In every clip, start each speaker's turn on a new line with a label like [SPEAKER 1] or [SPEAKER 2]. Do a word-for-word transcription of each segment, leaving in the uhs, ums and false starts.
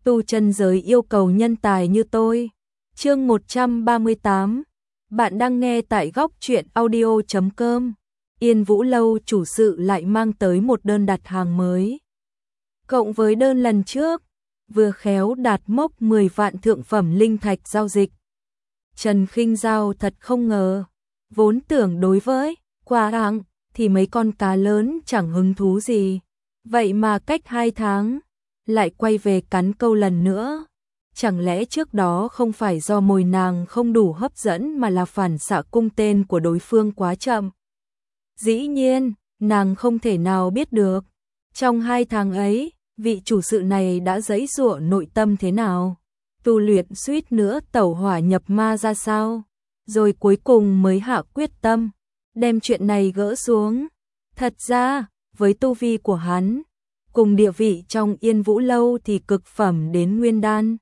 [SPEAKER 1] tu chân giới yêu cầu nhân tài như tôi. Chương một trăm ba mươi tám. Bạn đang nghe tại góc truyện audio chấm com. Yên Vũ Lâu chủ sự lại mang tới một đơn đặt hàng mới. Cộng với đơn lần trước, vừa khéo đạt mốc mười vạn thượng phẩm linh thạch giao dịch. Trần Khinh Giao thật không ngờ, vốn tưởng đối với quà tặng thì mấy con cá lớn chẳng hứng thú gì, vậy mà cách hai tháng lại quay về cắn câu lần nữa. Chẳng lẽ trước đó không phải do mồi nàng không đủ hấp dẫn mà là phản xạ cung tên của đối phương quá chậm? Dĩ nhiên, nàng không thể nào biết được. Trong hai tháng ấy, vị chủ sự này đã giãy giụa nội tâm thế nào, tu luyện suýt nữa tẩu hỏa nhập ma ra sao, rồi cuối cùng mới hạ quyết tâm đem chuyện này gỡ xuống. Thật ra, với tu vi của hắn, cùng địa vị trong Yên Vũ Lâu thì cực phẩm đến nguyên đan,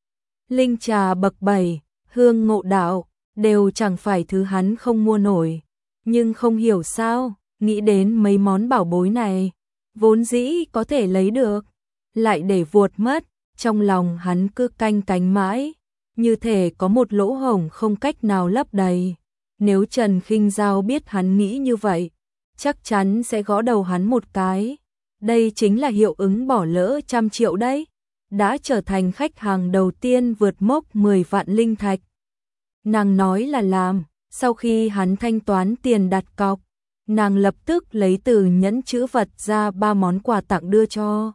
[SPEAKER 1] linh trà bậc bảy, hương ngộ đạo, đều chẳng phải thứ hắn không mua nổi. Nhưng không hiểu sao, nghĩ đến mấy món bảo bối này, vốn dĩ có thể lấy được, lại để vuột mất, trong lòng hắn cứ canh cánh mãi, như thể có một lỗ hổng không cách nào lấp đầy. Nếu Trần Khinh Giao biết hắn nghĩ như vậy, chắc chắn sẽ gõ đầu hắn một cái. Đây chính là hiệu ứng bỏ lỡ trăm triệu đấy. Đã trở thành khách hàng đầu tiên vượt mốc mười vạn linh thạch. Nàng nói là làm, sau khi hắn thanh toán tiền đặt cọc, nàng lập tức lấy từ nhẫn chữ vật ra ba món quà tặng đưa cho.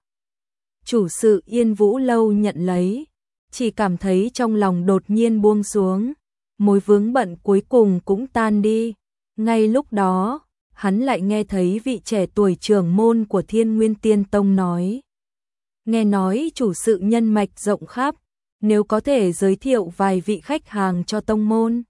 [SPEAKER 1] Chủ sự Yên Vũ Lâu nhận lấy, chỉ cảm thấy trong lòng đột nhiên buông xuống, mối vướng bận cuối cùng cũng tan đi. Ngay lúc đó, hắn lại nghe thấy vị trẻ tuổi trưởng môn của Thiên Nguyên Tiên Tông nói. Nghe nói chủ sự nhân mạch rộng khắp, nếu có thể giới thiệu vài vị khách hàng cho tông môn.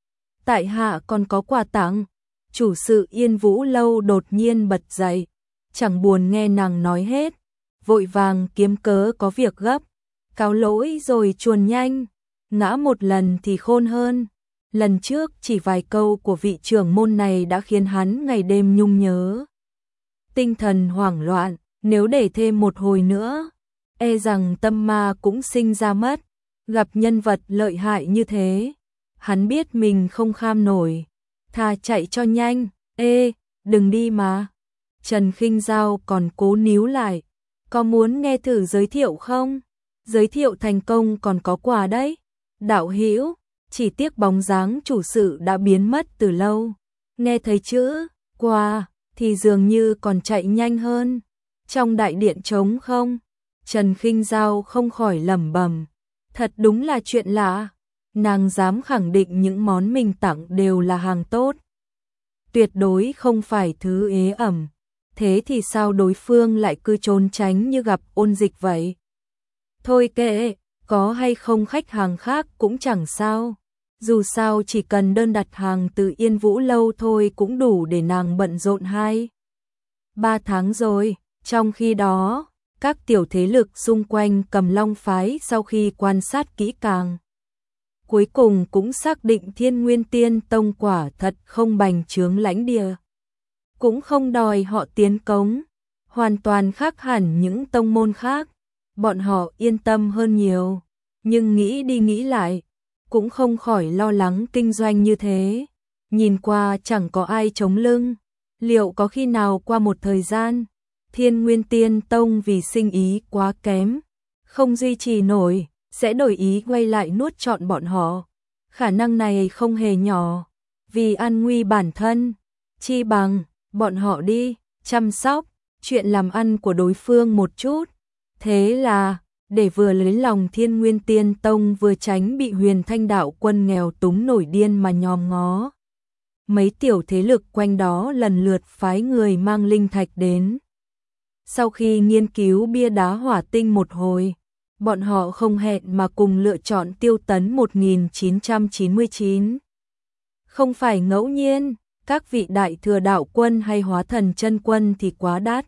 [SPEAKER 1] Tại hạ còn có quà tặng. Chủ sự Yên Vũ Lâu đột nhiên bật dậy, chẳng buồn nghe nàng nói hết, vội vàng kiếm cớ có việc gấp, cáo lỗi rồi chuồn nhanh. Ngã một lần thì khôn hơn. Lần trước chỉ vài câu của vị trưởng môn này đã khiến hắn ngày đêm nhung nhớ. Tinh thần hoảng loạn, nếu để thêm một hồi nữa, e rằng tâm ma cũng sinh ra mất. Gặp nhân vật lợi hại như thế, hắn biết mình không kham nổi, thà chạy cho nhanh. Ê, đừng đi mà. Trần Khinh Giao còn cố níu lại. Có muốn nghe thử giới thiệu không? Giới thiệu thành công còn có quà đấy. Đạo hữu, chỉ tiếc bóng dáng chủ sự đã biến mất từ lâu. Nghe thấy chữ quà thì dường như còn chạy nhanh hơn. Trong đại điện trống không, Trần Khinh Giao không khỏi lẩm bẩm, thật đúng là chuyện lạ. Nàng dám khẳng định những món mình tặng đều là hàng tốt, tuyệt đối không phải thứ ế ẩm. Thế thì sao đối phương lại cứ trốn tránh như gặp ôn dịch vậy? Thôi kệ, có hay không khách hàng khác cũng chẳng sao. Dù sao chỉ cần đơn đặt hàng từ Yên Vũ Lâu thôi cũng đủ để nàng bận rộn hai ba tháng rồi. Trong khi đó, các tiểu thế lực xung quanh Cầm Long phái sau khi quan sát kỹ càng, cuối cùng cũng xác định Thiên Nguyên Tiên Tông quả thật không bành trướng lãnh địa, cũng không đòi họ tiến cống, hoàn toàn khác hẳn những tông môn khác. Bọn họ yên tâm hơn nhiều, nhưng nghĩ đi nghĩ lại, cũng không khỏi lo lắng kinh doanh như thế. Nhìn qua chẳng có ai chống lưng, liệu có khi nào qua một thời gian, Thiên Nguyên Tiên Tông vì sinh ý quá kém, không duy trì nổi, sẽ đổi ý quay lại nuốt trọn bọn họ. Khả năng này không hề nhỏ, vì an nguy bản thân, chi bằng bọn họ đi chăm sóc chuyện làm ăn của đối phương một chút. Thế là, để vừa lấy lòng Thiên Nguyên Tiên Tông vừa tránh bị Huyền Thanh đạo quân nghèo túng nổi điên mà nhòm ngó, mấy tiểu thế lực quanh đó lần lượt phái người mang linh thạch đến. Sau khi nghiên cứu bia đá hỏa tinh một hồi, bọn họ không hẹn mà cùng lựa chọn Tiêu Tấn một nghìn chín trăm chín mươi chín. Không phải ngẫu nhiên, các vị đại thừa đạo quân hay hóa thần chân quân thì quá đắt,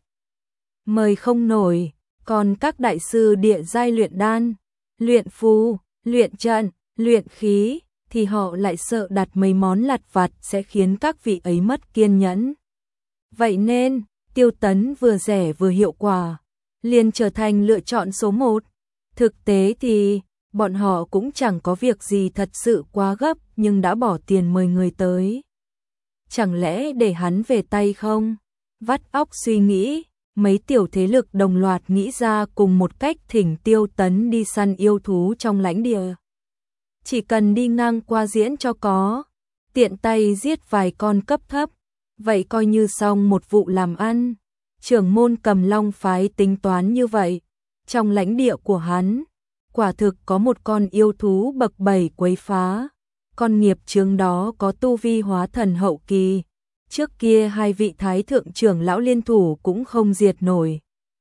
[SPEAKER 1] mời không nổi, còn các đại sư địa giai luyện đan, luyện phù, luyện trận, luyện khí thì họ lại sợ đặt mấy món lặt vặt sẽ khiến các vị ấy mất kiên nhẫn. Vậy nên, Tiêu Tấn vừa rẻ vừa hiệu quả, liền trở thành lựa chọn số một. Thực tế thì, bọn họ cũng chẳng có việc gì thật sự quá gấp nhưng đã bỏ tiền mời người tới. Chẳng lẽ để hắn về tay không? Vắt óc suy nghĩ, mấy tiểu thế lực đồng loạt nghĩ ra cùng một cách thỉnh Tiêu Tấn đi săn yêu thú trong lãnh địa. Chỉ cần đi ngang qua diễn cho có, tiện tay giết vài con cấp thấp, vậy coi như xong một vụ làm ăn. Trưởng môn Cầm Long phái tính toán như vậy, trong lãnh địa của hắn, quả thực có một con yêu thú bậc bảy quấy phá. Con nghiệp chướng đó có tu vi hóa thần hậu kỳ. Trước kia hai vị thái thượng trưởng lão liên thủ cũng không diệt nổi.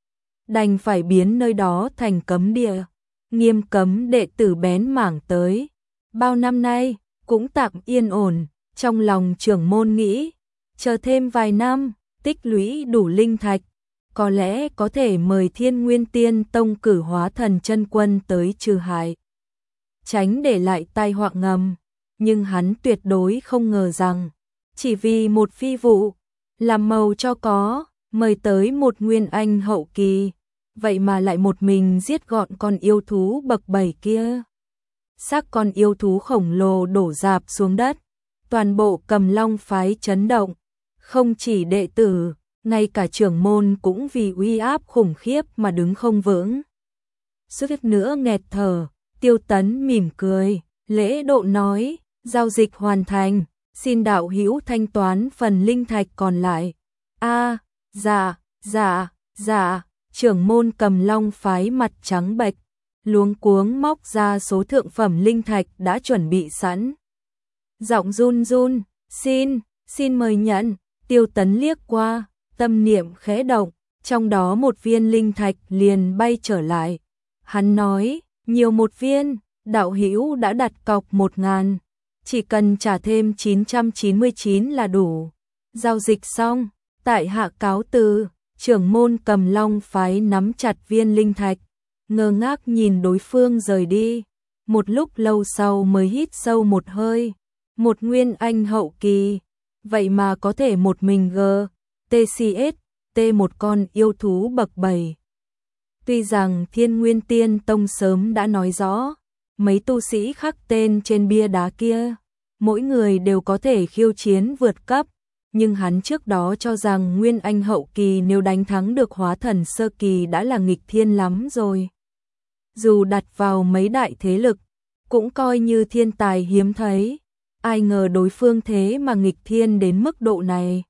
[SPEAKER 1] Đành phải biến nơi đó thành cấm địa, nghiêm cấm đệ tử bén mảng tới. Bao năm nay, cũng tạm yên ổn, trong lòng trưởng môn nghĩ, chờ thêm vài năm, tích lũy đủ linh thạch, có lẽ có thể mời Thiên Nguyên Tiên Tông cử hóa thần chân quân tới trừ hại. Tránh để lại tai họa ngầm, nhưng hắn tuyệt đối không ngờ rằng, chỉ vì một phi vụ, làm màu cho có, mời tới một nguyên anh hậu kỳ, vậy mà lại một mình giết gọn con yêu thú bậc bảy kia. Xác con yêu thú khổng lồ đổ rạp xuống đất, toàn bộ Cầm Long phái chấn động, không chỉ đệ tử, ngay cả trưởng môn cũng vì uy áp khủng khiếp mà đứng không vững. Suýt nữa nghẹt thở, Tiêu Tấn mỉm cười, lễ độ nói, giao dịch hoàn thành, xin đạo hữu thanh toán phần linh thạch còn lại. A, dạ, dạ, dạ, trưởng môn Cầm Long phái mặt trắng bệch, luống cuống móc ra số thượng phẩm linh thạch đã chuẩn bị sẵn. Giọng run run, xin, xin mời nhận. Tiêu Tấn liếc qua, tâm niệm khẽ động, trong đó một viên linh thạch liền bay trở lại. Hắn nói, nhiều một viên, đạo hữu đã đặt cọc một ngàn, chỉ cần trả thêm chín trăm chín mươi chín là đủ. Giao dịch xong, tại hạ cáo từ. Trưởng môn Cầm Long phái nắm chặt viên linh thạch, ngơ ngác nhìn đối phương rời đi. Một lúc lâu sau mới hít sâu một hơi, một nguyên anh hậu kỳ, vậy mà có thể một mình G, T C S, T một con yêu thú bậc bảy. Tuy rằng Thiên Nguyên Tiên Tông sớm đã nói rõ, mấy tu sĩ khắc tên trên bia đá kia, mỗi người đều có thể khiêu chiến vượt cấp, nhưng hắn trước đó cho rằng nguyên anh hậu kỳ nếu đánh thắng được hóa thần sơ kỳ đã là nghịch thiên lắm rồi. Dù đặt vào mấy đại thế lực, cũng coi như thiên tài hiếm thấy, ai ngờ đối phương thế mà nghịch thiên đến mức độ này.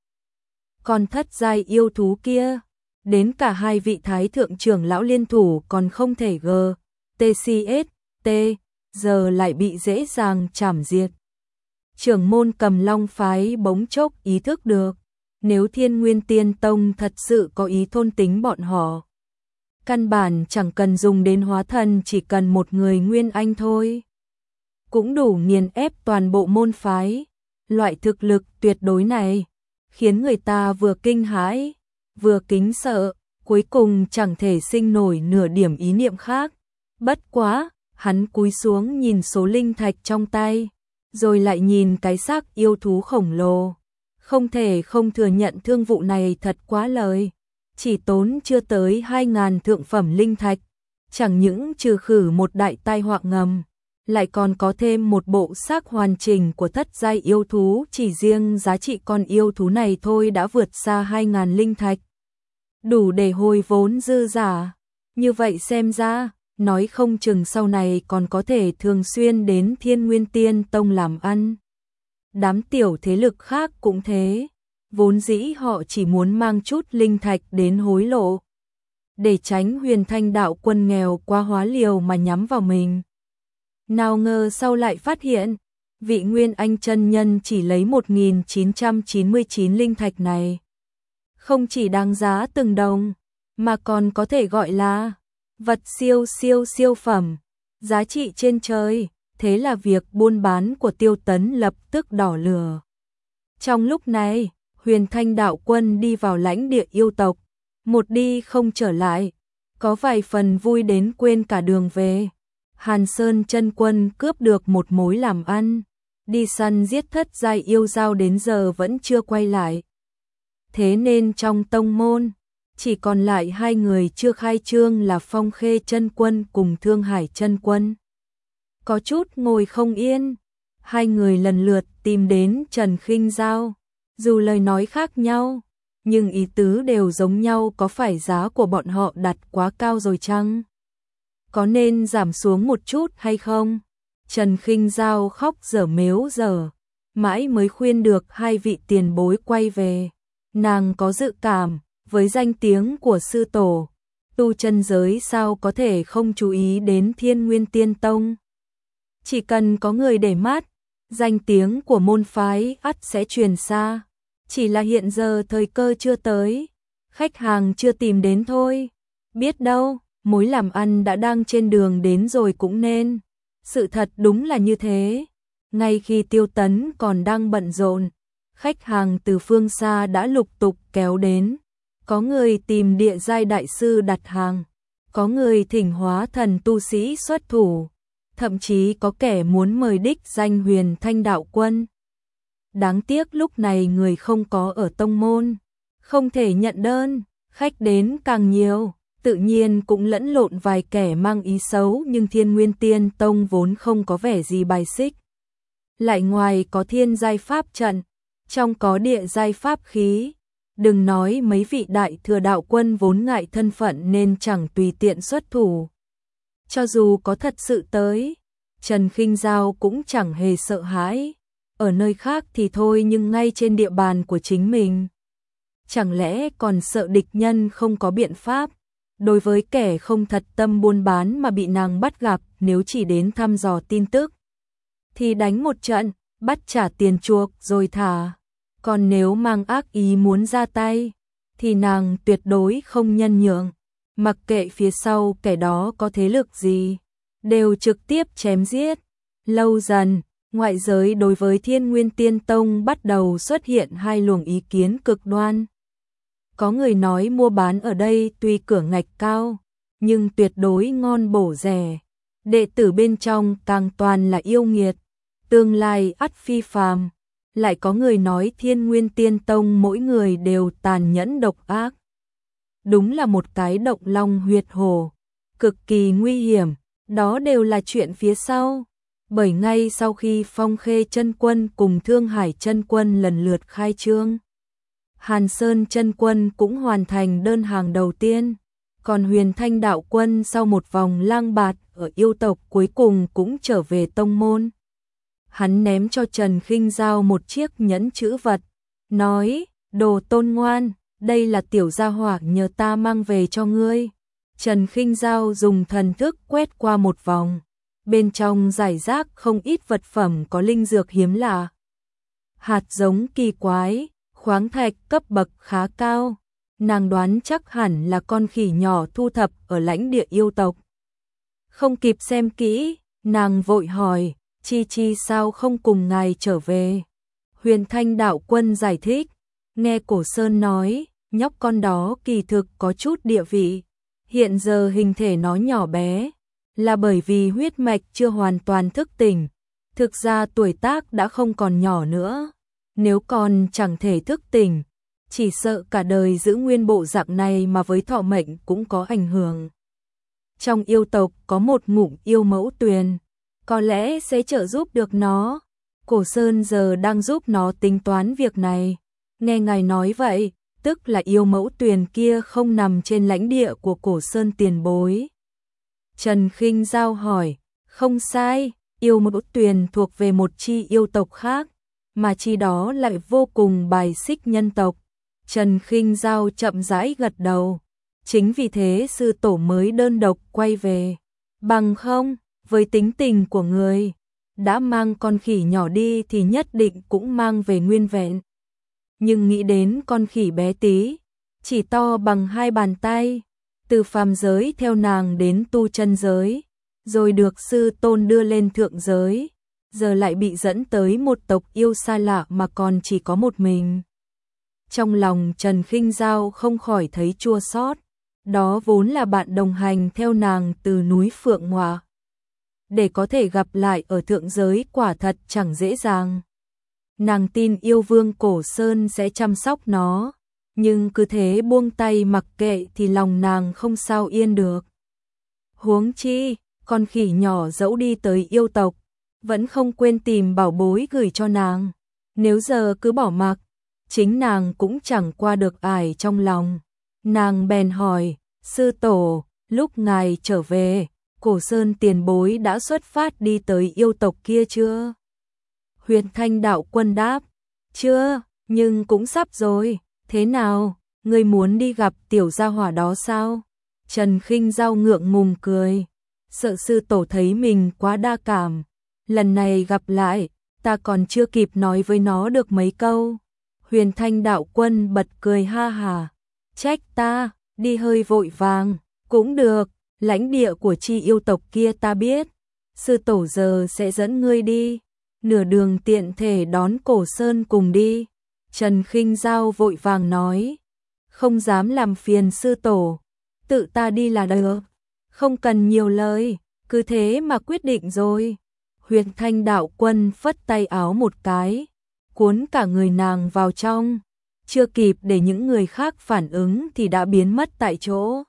[SPEAKER 1] Còn thất giai yêu thú kia, đến cả hai vị thái thượng trưởng lão liên thủ còn không thể G, T C S, T, giờ lại bị dễ dàng chảm diệt. Trưởng môn Cầm Long phái bỗng chốc ý thức được, nếu Thiên Nguyên Tiên Tông thật sự có ý thôn tính bọn họ, căn bản chẳng cần dùng đến hóa thần, chỉ cần một người nguyên anh thôi, cũng đủ nghiền ép toàn bộ môn phái. Loại thực lực tuyệt đối này khiến người ta vừa kinh hãi, vừa kính sợ, cuối cùng chẳng thể sinh nổi nửa điểm ý niệm khác. Bất quá, hắn cúi xuống nhìn số linh thạch trong tay, rồi lại nhìn cái xác yêu thú khổng lồ. Không thể không thừa nhận thương vụ này thật quá lời. Chỉ tốn chưa tới hai ngàn thượng phẩm linh thạch, chẳng những trừ khử một đại tai họa ngầm, lại còn có thêm một bộ xác hoàn chỉnh của thất giai yêu thú. Chỉ riêng giá trị con yêu thú này thôi đã vượt xa hai ngàn linh thạch, đủ để hồi vốn dư giả. Như vậy xem ra, nói không chừng sau này còn có thể thường xuyên đến Thiên Nguyên Tiên Tông làm ăn. Đám tiểu thế lực khác cũng thế, vốn dĩ họ chỉ muốn mang chút linh thạch đến hối lộ, để tránh Huyền Thanh đạo quân nghèo quá hóa liều mà nhắm vào mình. Nào ngờ sau lại phát hiện, vị Nguyên Anh chân nhân chỉ lấy một nghìn chín trăm chín mươi chín linh thạch này, không chỉ đáng giá từng đồng, mà còn có thể gọi là vật siêu siêu siêu phẩm, giá trị trên trời. Thế là việc buôn bán của Tiêu Tấn lập tức đỏ lửa. Trong lúc này, Huyền Thanh đạo quân đi vào lãnh địa yêu tộc, một đi không trở lại, có vài phần vui đến quên cả đường về. Hàn Sơn chân quân cướp được một mối làm ăn, đi săn giết thất giai yêu dao đến giờ vẫn chưa quay lại. Thế nên trong tông môn, chỉ còn lại hai người chưa khai trương là Phong Khê Chân Quân cùng Thương Hải Chân Quân. Có chút ngồi không yên, hai người lần lượt tìm đến Trần Khinh Giao, dù lời nói khác nhau, nhưng ý tứ đều giống nhau, có phải giá của bọn họ đặt quá cao rồi chăng? Có nên giảm xuống một chút hay không? Trần Khinh Giao khóc dở mếu dở, mãi mới khuyên được hai vị tiền bối quay về. Nàng có dự cảm, với danh tiếng của sư tổ, tu chân giới sao có thể không chú ý đến Thiên Nguyên Tiên Tông. Chỉ cần có người để mắt, danh tiếng của môn phái ắt sẽ truyền xa. Chỉ là hiện giờ thời cơ chưa tới, khách hàng chưa tìm đến thôi. Biết đâu, mối làm ăn đã đang trên đường đến rồi cũng nên. Sự thật đúng là như thế. Ngay khi Tiêu Tấn còn đang bận rộn, khách hàng từ phương xa đã lục tục kéo đến. Có người tìm địa giai đại sư đặt hàng, có người thỉnh hóa thần tu sĩ xuất thủ, thậm chí có kẻ muốn mời đích danh Huyền Thanh đạo quân. Đáng tiếc lúc này người không có ở tông môn, không thể nhận đơn, khách đến càng nhiều, tự nhiên cũng lẫn lộn vài kẻ mang ý xấu, nhưng Thiên Nguyên Tiên Tông vốn không có vẻ gì bài xích. Lại ngoài có thiên giai pháp trận, trong có địa giai pháp khí, đừng nói mấy vị đại thừa đạo quân vốn ngại thân phận nên chẳng tùy tiện xuất thủ. Cho dù có thật sự tới, Trần Khinh Giao cũng chẳng hề sợ hãi. Ở nơi khác thì thôi, nhưng ngay trên địa bàn của chính mình, chẳng lẽ còn sợ địch nhân không có biện pháp? Đối với kẻ không thật tâm buôn bán mà bị nàng bắt gặp, nếu chỉ đến thăm dò tin tức thì đánh một trận, bắt trả tiền chuộc rồi thả. Còn nếu mang ác ý muốn ra tay thì nàng tuyệt đối không nhân nhượng, mặc kệ phía sau kẻ đó có thế lực gì, đều trực tiếp chém giết. Lâu dần, ngoại giới đối với Thiên Nguyên Tiên Tông bắt đầu xuất hiện hai luồng ý kiến cực đoan. Có người nói mua bán ở đây tuy cửa ngạch cao, nhưng tuyệt đối ngon bổ rẻ. Đệ tử bên trong càng toàn là yêu nghiệt, tương lai ắt phi phàm. Lại có người nói Thiên Nguyên Tiên Tông mỗi người đều tàn nhẫn độc ác. Đúng là một cái động long huyệt hổ, cực kỳ nguy hiểm, đó đều là chuyện phía sau. Bởi ngay sau khi Phong Khê Chân Quân cùng Thương Hải Chân Quân lần lượt khai trương, Hàn Sơn Chân Quân cũng hoàn thành đơn hàng đầu tiên, còn Huyền Thanh đạo quân sau một vòng lang bạt ở yêu tộc cuối cùng cũng trở về tông môn. Hắn ném cho Trần Khinh Giao một chiếc nhẫn chữ vật, nói: "Đồ tôn ngoan, đây là tiểu gia hỏa nhờ ta mang về cho ngươi." Trần Khinh Giao dùng thần thức quét qua một vòng, bên trong rải rác không ít vật phẩm có linh dược hiếm lạ, hạt giống kỳ quái, khoáng thạch cấp bậc khá cao. Nàng đoán chắc hẳn là con khỉ nhỏ thu thập ở lãnh địa yêu tộc. Không kịp xem kỹ, nàng vội hỏi: "Chi Chi sao không cùng ngài trở về?" Huyền Thanh đạo quân giải thích: "Nghe Cổ Sơn nói, nhóc con đó kỳ thực có chút địa vị. Hiện giờ hình thể nó nhỏ bé, là bởi vì huyết mạch chưa hoàn toàn thức tỉnh. Thực ra tuổi tác đã không còn nhỏ nữa. Nếu còn chẳng thể thức tỉnh, chỉ sợ cả đời giữ nguyên bộ dạng này mà với thọ mệnh cũng có ảnh hưởng. Trong yêu tộc có một ngụm yêu mẫu tuyền, có lẽ sẽ trợ giúp được nó. Cổ Sơn giờ đang giúp nó tính toán việc này." Nghe ngài nói vậy, tức là yêu mẫu tuyền kia không nằm trên lãnh địa của Cổ Sơn tiền bối. Trần Khinh Giao hỏi: "Không sai, yêu mẫu tuyền thuộc về một chi yêu tộc khác, mà chi đó lại vô cùng bài xích nhân tộc." Trần Khinh Giao chậm rãi gật đầu. Chính vì thế sư tổ mới đơn độc quay về. Bằng không, với tính tình của người, đã mang con khỉ nhỏ đi thì nhất định cũng mang về nguyên vẹn. Nhưng nghĩ đến con khỉ bé tí, chỉ to bằng hai bàn tay, từ phàm giới theo nàng đến tu chân giới, rồi được sư tôn đưa lên thượng giới, giờ lại bị dẫn tới một tộc yêu xa lạ mà còn chỉ có một mình. Trong lòng Trần Khinh Giao không khỏi thấy chua xót. Đó vốn là bạn đồng hành theo nàng từ núi Phượng Ngọa. Để có thể gặp lại ở thượng giới quả thật chẳng dễ dàng. Nàng tin yêu vương Cổ Sơn sẽ chăm sóc nó, nhưng cứ thế buông tay mặc kệ thì lòng nàng không sao yên được. Huống chi, con khỉ nhỏ dẫu đi tới yêu tộc, vẫn không quên tìm bảo bối gửi cho nàng. Nếu giờ cứ bỏ mặc, chính nàng cũng chẳng qua được ải trong lòng. Nàng bèn hỏi, sư tổ, lúc ngài trở về, Cổ Sơn tiền bối đã xuất phát đi tới yêu tộc kia chưa? Huyền Thanh đạo quân đáp, chưa, nhưng cũng sắp rồi. Thế nào, ngươi muốn đi gặp tiểu gia hỏa đó sao? Trần Khinh Dao ngượng ngùng cười, sợ sư tổ thấy mình quá đa cảm. Lần này gặp lại, ta còn chưa kịp nói với nó được mấy câu. Huyền Thanh đạo quân bật cười ha hà, trách ta, đi hơi vội vàng, cũng được, lãnh địa của chi yêu tộc kia ta biết. Sư tổ giờ sẽ dẫn ngươi đi, nửa đường tiện thể đón Cổ Sơn cùng đi. Trần Khinh Dao vội vàng nói, không dám làm phiền sư tổ, tự ta đi là được, không cần nhiều lời, cứ thế mà quyết định rồi. Huyền Thanh đạo quân phất tay áo một cái, cuốn cả người nàng vào trong, chưa kịp để những người khác phản ứng thì đã biến mất tại chỗ.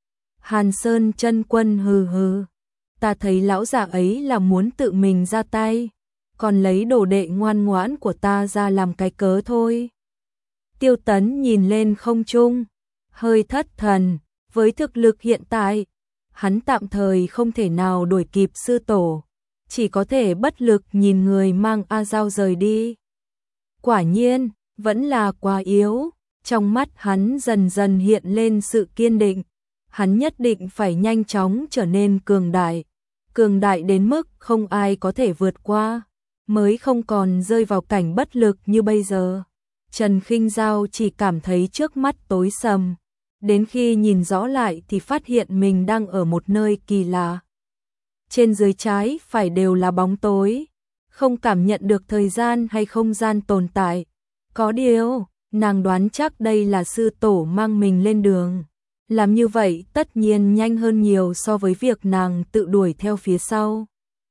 [SPEAKER 1] Hàn Sơn chân quân hừ hừ, ta thấy lão già ấy là muốn tự mình ra tay, còn lấy đồ đệ ngoan ngoãn của ta ra làm cái cớ thôi. Tiêu Tấn nhìn lên không trung, hơi thất thần, với thực lực hiện tại, hắn tạm thời không thể nào đuổi kịp sư tổ, chỉ có thể bất lực nhìn người mang A Dao rời đi. Quả nhiên, vẫn là quá yếu, trong mắt hắn dần dần hiện lên sự kiên định, hắn nhất định phải nhanh chóng trở nên cường đại, cường đại đến mức không ai có thể vượt qua, mới không còn rơi vào cảnh bất lực như bây giờ. Trần Khinh Dao chỉ cảm thấy trước mắt tối sầm, đến khi nhìn rõ lại thì phát hiện mình đang ở một nơi kỳ lạ. Trên dưới trái phải đều là bóng tối, không cảm nhận được thời gian hay không gian tồn tại. Có điều, nàng đoán chắc đây là sư tổ mang mình lên đường. Làm như vậy tất nhiên nhanh hơn nhiều so với việc nàng tự đuổi theo phía sau.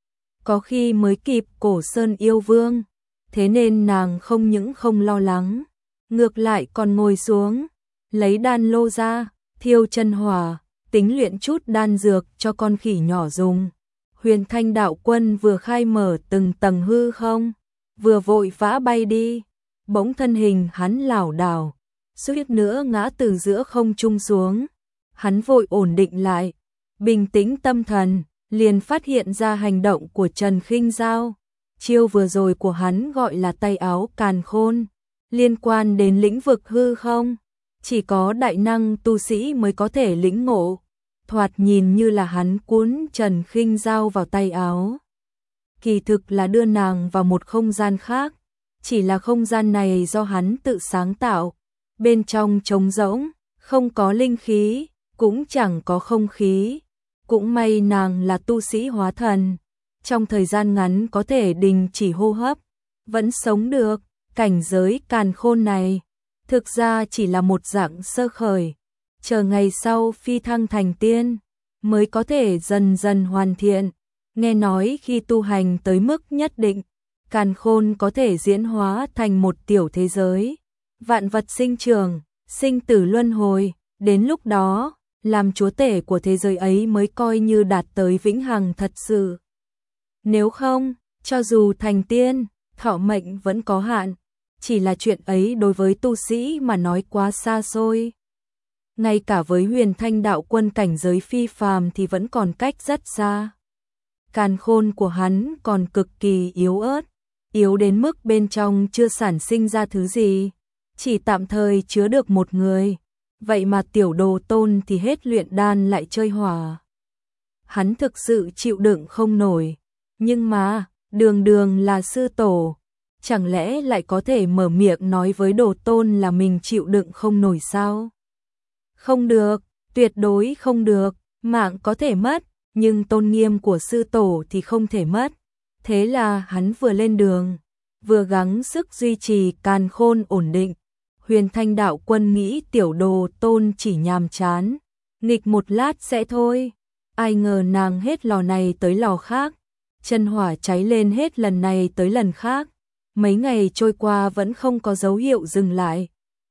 [SPEAKER 1] Có khi mới kịp Cổ Sơn yêu vương, thế nên nàng không những không lo lắng, ngược lại còn ngồi xuống, lấy đan lô ra, thiêu chân hỏa, tính luyện chút đan dược cho con khỉ nhỏ dùng. Huyền Thanh đạo quân vừa khai mở từng tầng hư không, vừa vội vã bay đi, bỗng thân hình hắn lảo đảo, suýt nữa ngã từ giữa không trung xuống. Hắn vội ổn định lại, bình tĩnh tâm thần, liền phát hiện ra hành động của Trần Khinh Dao. Chiêu vừa rồi của hắn gọi là tay áo càn khôn, liên quan đến lĩnh vực hư không, chỉ có đại năng tu sĩ mới có thể lĩnh ngộ. Thoạt nhìn như là hắn cuốn Trần Khinh Dao vào tay áo, kỳ thực là đưa nàng vào một không gian khác, chỉ là không gian này do hắn tự sáng tạo, bên trong trống rỗng, không có linh khí, cũng chẳng có không khí. Cũng may nàng là tu sĩ hóa thần, trong thời gian ngắn có thể đình chỉ hô hấp, vẫn sống được. Cảnh giới càn khôn này thực ra chỉ là một dạng sơ khởi, chờ ngày sau phi thăng thành tiên mới có thể dần dần hoàn thiện. Nghe nói khi tu hành tới mức nhất định, càn khôn có thể diễn hóa thành một tiểu thế giới, vạn vật sinh trưởng, sinh tử luân hồi, đến lúc đó, làm chúa tể của thế giới ấy mới coi như đạt tới vĩnh hằng thật sự. Nếu không, cho dù thành tiên, thọ mệnh vẫn có hạn, chỉ là chuyện ấy đối với tu sĩ mà nói quá xa xôi. Ngay cả với Huyền Thanh đạo quân cảnh giới phi phàm thì vẫn còn cách rất xa. Càn khôn của hắn còn cực kỳ yếu ớt, yếu đến mức bên trong chưa sản sinh ra thứ gì, chỉ tạm thời chứa được một người. Vậy mà tiểu đồ tôn thì hết luyện đan lại chơi hỏa. Hắn thực sự chịu đựng không nổi, nhưng mà, đường đường là sư tổ, chẳng lẽ lại có thể mở miệng nói với đồ tôn là mình chịu đựng không nổi sao? Không được, tuyệt đối không được, mạng có thể mất, nhưng tôn nghiêm của sư tổ thì không thể mất. Thế là hắn vừa lên đường, vừa gắng sức duy trì càn khôn ổn định. Huyền Thanh đạo quân nghĩ tiểu đồ tôn chỉ nhàm chán, nghịch một lát sẽ thôi. Ai ngờ nàng hết lò này tới lò khác, chân hỏa cháy lên hết lần này tới lần khác. Mấy ngày trôi qua vẫn không có dấu hiệu dừng lại.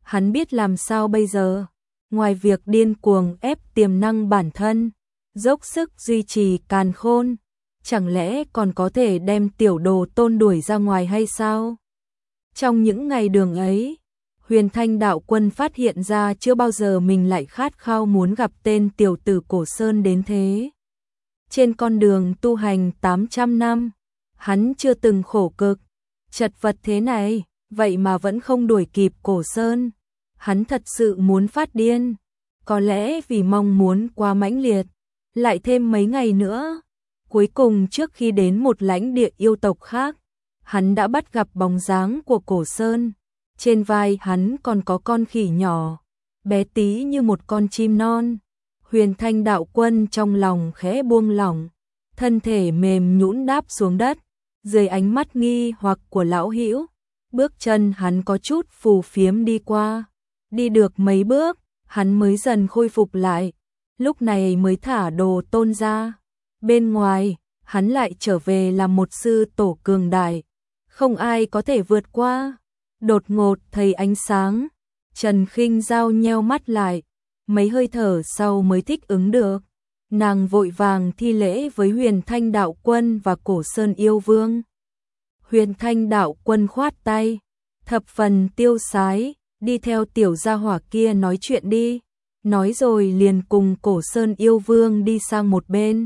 [SPEAKER 1] hắn biết làm sao bây giờ, ngoài việc điên cuồng ép tiềm năng bản thân, dốc sức duy trì càn khôn, chẳng lẽ còn có thể đem tiểu đồ tôn đuổi ra ngoài hay sao? Trong những ngày đường ấy, Huyền Thanh đạo quân phát hiện ra chưa bao giờ mình lại khát khao muốn gặp tên tiểu tử Cổ Sơn đến thế. Trên con đường tu hành tám trăm năm, hắn chưa từng khổ cực, chật vật thế này, vậy mà vẫn không đuổi kịp Cổ Sơn. Hắn thật sự muốn phát điên, có lẽ vì mong muốn quá mãnh liệt, lại thêm mấy ngày nữa. Cuối cùng trước khi đến một lãnh địa yêu tộc khác, hắn đã bắt gặp bóng dáng của Cổ Sơn. Trên vai hắn còn có con khỉ nhỏ, bé tí như một con chim non. Huyền Thanh đạo quân trong lòng khẽ buông lỏng, thân thể mềm nhũn đáp xuống đất, dưới ánh mắt nghi hoặc của lão hữu, bước chân hắn có chút phù phiếm đi qua. Đi được mấy bước, hắn mới dần khôi phục lại, lúc này mới thả đồ tôn ra. Bên ngoài, hắn lại trở về làm một sư tổ cường đại, không ai có thể vượt qua. Đột ngột thấy ánh sáng, Trần Khinh Dao nheo mắt lại, mấy hơi thở sau mới thích ứng được. Nàng vội vàng thi lễ với Huyền Thanh đạo quân và Cổ Sơn yêu vương. Huyền Thanh đạo quân khoát tay, thập phần tiêu sái, đi theo tiểu gia hỏa kia nói chuyện đi. Nói rồi liền cùng Cổ Sơn yêu vương đi sang một bên.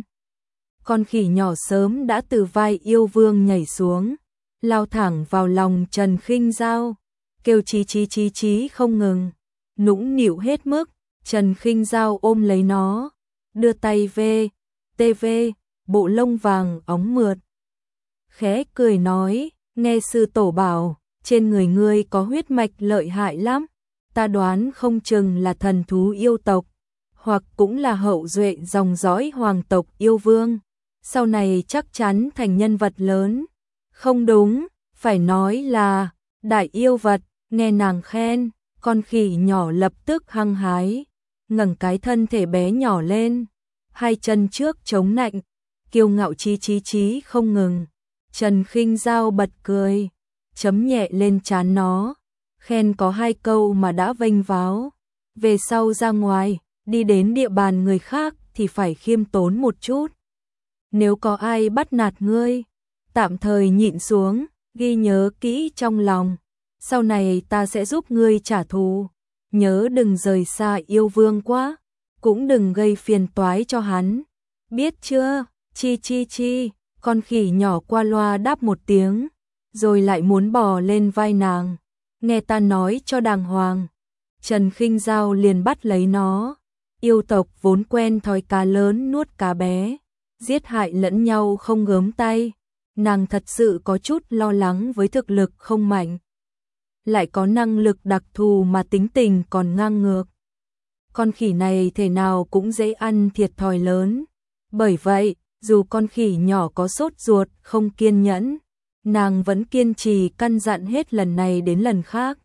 [SPEAKER 1] Con khỉ nhỏ sớm đã từ vai yêu vương nhảy xuống, lao thẳng vào lòng Trần Khinh Dao, kêu chí chí chí chí không ngừng, nũng nịu hết mức. Trần Khinh Dao ôm lấy nó, đưa tay về, tê vê, bộ lông vàng óng mượt. Khẽ cười nói, nghe sư tổ bảo, trên người ngươi có huyết mạch lợi hại lắm, ta đoán không chừng là thần thú yêu tộc, hoặc cũng là hậu duệ dòng dõi hoàng tộc yêu vương, sau này chắc chắn thành nhân vật lớn. Không đúng, phải nói là đại yêu vật. Nghe nàng khen, con khỉ nhỏ lập tức hăng hái, ngẩng cái thân thể bé nhỏ lên, hai chân trước chống nạnh, kiêu ngạo chí chí chí không ngừng. Trần Khinh Dao bật cười, chấm nhẹ lên trán nó, khen có hai câu mà đã vênh váo. Về sau ra ngoài, đi đến địa bàn người khác thì phải khiêm tốn một chút. Nếu có ai bắt nạt ngươi, tạm thời nhịn xuống, ghi nhớ kỹ trong lòng. Sau này ta sẽ giúp ngươi trả thù, nhớ đừng rời xa yêu vương quá, cũng đừng gây phiền toái cho hắn. Biết chưa? Chi chi chi, con khỉ nhỏ qua loa đáp một tiếng, rồi lại muốn bò lên vai nàng. Nghe ta nói cho đàng hoàng. Trần Khinh Dao liền bắt lấy nó. Yêu tộc vốn quen thói cá lớn nuốt cá bé, giết hại lẫn nhau không gớm tay. Nàng thật sự có chút lo lắng với thực lực không mạnh, lại có năng lực đặc thù mà tính tình còn ngang ngược. Con khỉ này thể nào cũng dễ ăn thiệt thòi lớn. Bởi vậy, dù con khỉ nhỏ có sốt ruột, không kiên nhẫn, nàng vẫn kiên trì căn dặn hết lần này đến lần khác.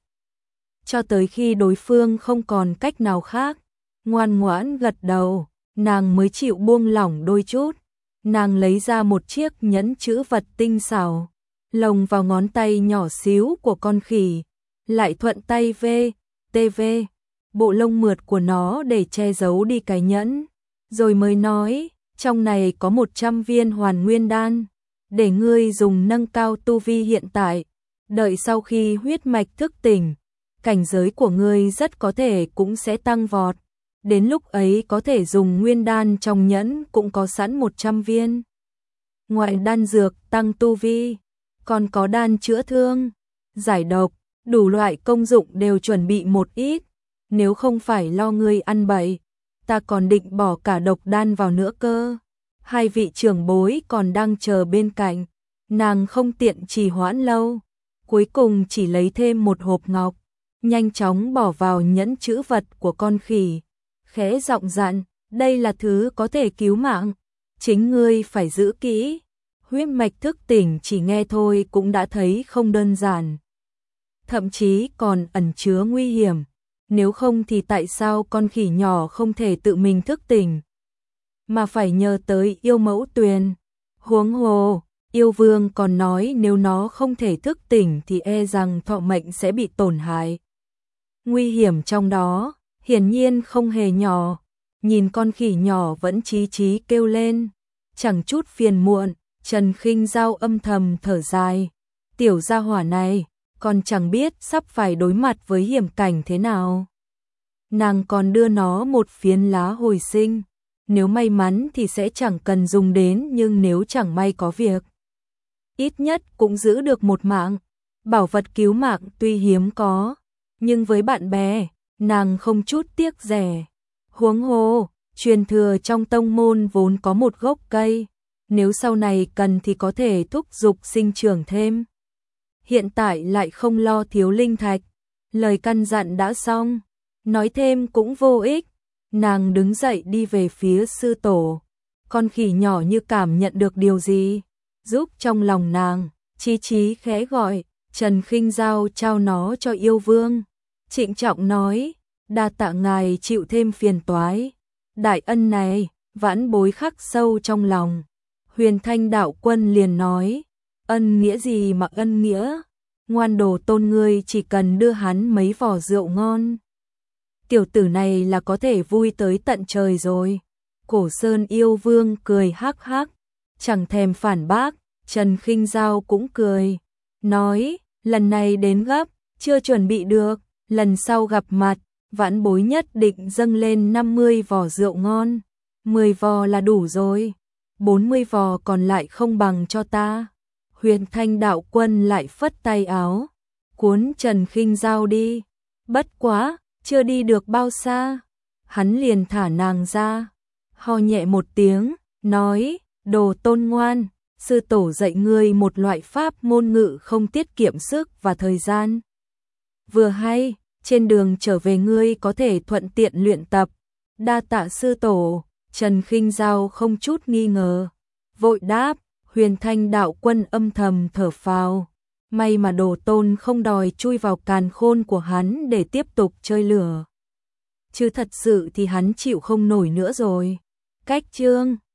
[SPEAKER 1] Cho tới khi đối phương không còn cách nào khác, ngoan ngoãn gật đầu, nàng mới chịu buông lỏng đôi chút. Nàng lấy ra một chiếc nhẫn chữ vật tinh xảo, lồng vào ngón tay nhỏ xíu của con khỉ, lại thuận tay vê, tê vê, bộ lông mượt của nó để che giấu đi cái nhẫn, rồi mới nói, trong này có một trăm viên hoàn nguyên đan, để ngươi dùng nâng cao tu vi hiện tại, đợi sau khi huyết mạch thức tỉnh, cảnh giới của ngươi rất có thể cũng sẽ tăng vọt, đến lúc ấy có thể dùng nguyên đan trong nhẫn cũng có sẵn một trăm viên. Ngoài đan dược tăng tu vi, còn có đan chữa thương, giải độc, đủ loại công dụng đều chuẩn bị một ít, nếu không phải lo ngươi ăn bậy, ta còn định bỏ cả độc đan vào nữa cơ. Hai vị trưởng bối còn đang chờ bên cạnh, nàng không tiện trì hoãn lâu, cuối cùng chỉ lấy thêm một hộp ngọc, nhanh chóng bỏ vào nhẫn chữ vật của con khỉ, khẽ giọng dặn, đây là thứ có thể cứu mạng, chính ngươi phải giữ kỹ. Huyết mạch thức tỉnh chỉ nghe thôi cũng đã thấy không đơn giản, thậm chí còn ẩn chứa nguy hiểm, nếu không thì tại sao con khỉ nhỏ không thể tự mình thức tỉnh, mà phải nhờ tới yêu mẫu Tuyền. Huống hồ, yêu vương còn nói nếu nó không thể thức tỉnh thì e rằng thọ mệnh sẽ bị tổn hại. Nguy hiểm trong đó, hiển nhiên không hề nhỏ. Nhìn con khỉ nhỏ vẫn chí chí kêu lên, chẳng chút phiền muộn, Trần Khinh Dao âm thầm thở dài. Tiểu gia hỏa này, còn chẳng biết sắp phải đối mặt với hiểm cảnh thế nào. Nàng còn đưa nó một phiến lá hồi sinh. Nếu may mắn thì sẽ chẳng cần dùng đến, nhưng nếu chẳng may có việc, ít nhất cũng giữ được một mạng. Bảo vật cứu mạng tuy hiếm có, nhưng với bạn bè, nàng không chút tiếc rẻ. Huống hồ, truyền thừa trong tông môn vốn có một gốc cây, nếu sau này cần thì có thể thúc giục sinh trưởng thêm. Hiện tại lại không lo thiếu linh thạch, lời căn dặn đã xong, nói thêm cũng vô ích. Nàng đứng dậy đi về phía sư tổ. Con khỉ nhỏ như cảm nhận được điều gì, giúp trong lòng nàng, chí chí khẽ gọi. Trần Khinh Dao trao nó cho yêu vương, trịnh trọng nói, đa tạ ngài chịu thêm phiền toái. Đại ân này, vãn bối khắc sâu trong lòng. Huyền Thanh đạo quân liền nói, ân nghĩa gì mà ân nghĩa, ngoan đồ tôn ngươi chỉ cần đưa hắn mấy vò rượu ngon. Tiểu tử này là có thể vui tới tận trời rồi. Cổ Sơn yêu vương cười hắc hắc, chẳng thèm phản bác. Trần Khinh Dao cũng cười, nói, lần này đến gấp, chưa chuẩn bị được, lần sau gặp mặt, vãn bối nhất định dâng lên năm mươi vò rượu ngon. mười vò là đủ rồi, bốn mươi vò còn lại không bằng cho ta. Huyền Thanh đạo quân lại phất tay áo, cuốn Trần Khinh Dao đi. Bất quá, chưa đi được bao xa, hắn liền thả nàng ra, ho nhẹ một tiếng, nói, đồ tôn ngoan, sư tổ dạy ngươi một loại pháp môn ngự không tiết kiệm sức và thời gian. Vừa hay, trên đường trở về ngươi có thể thuận tiện luyện tập. Đa tạ sư tổ. Trần Khinh Dao không chút nghi ngờ, vội đáp. Huyền Thanh đạo quân âm thầm thở phào, may mà đồ tôn không đòi chui vào càn khôn của hắn để tiếp tục chơi lửa, chứ thật sự thì hắn chịu không nổi nữa rồi. Cách chương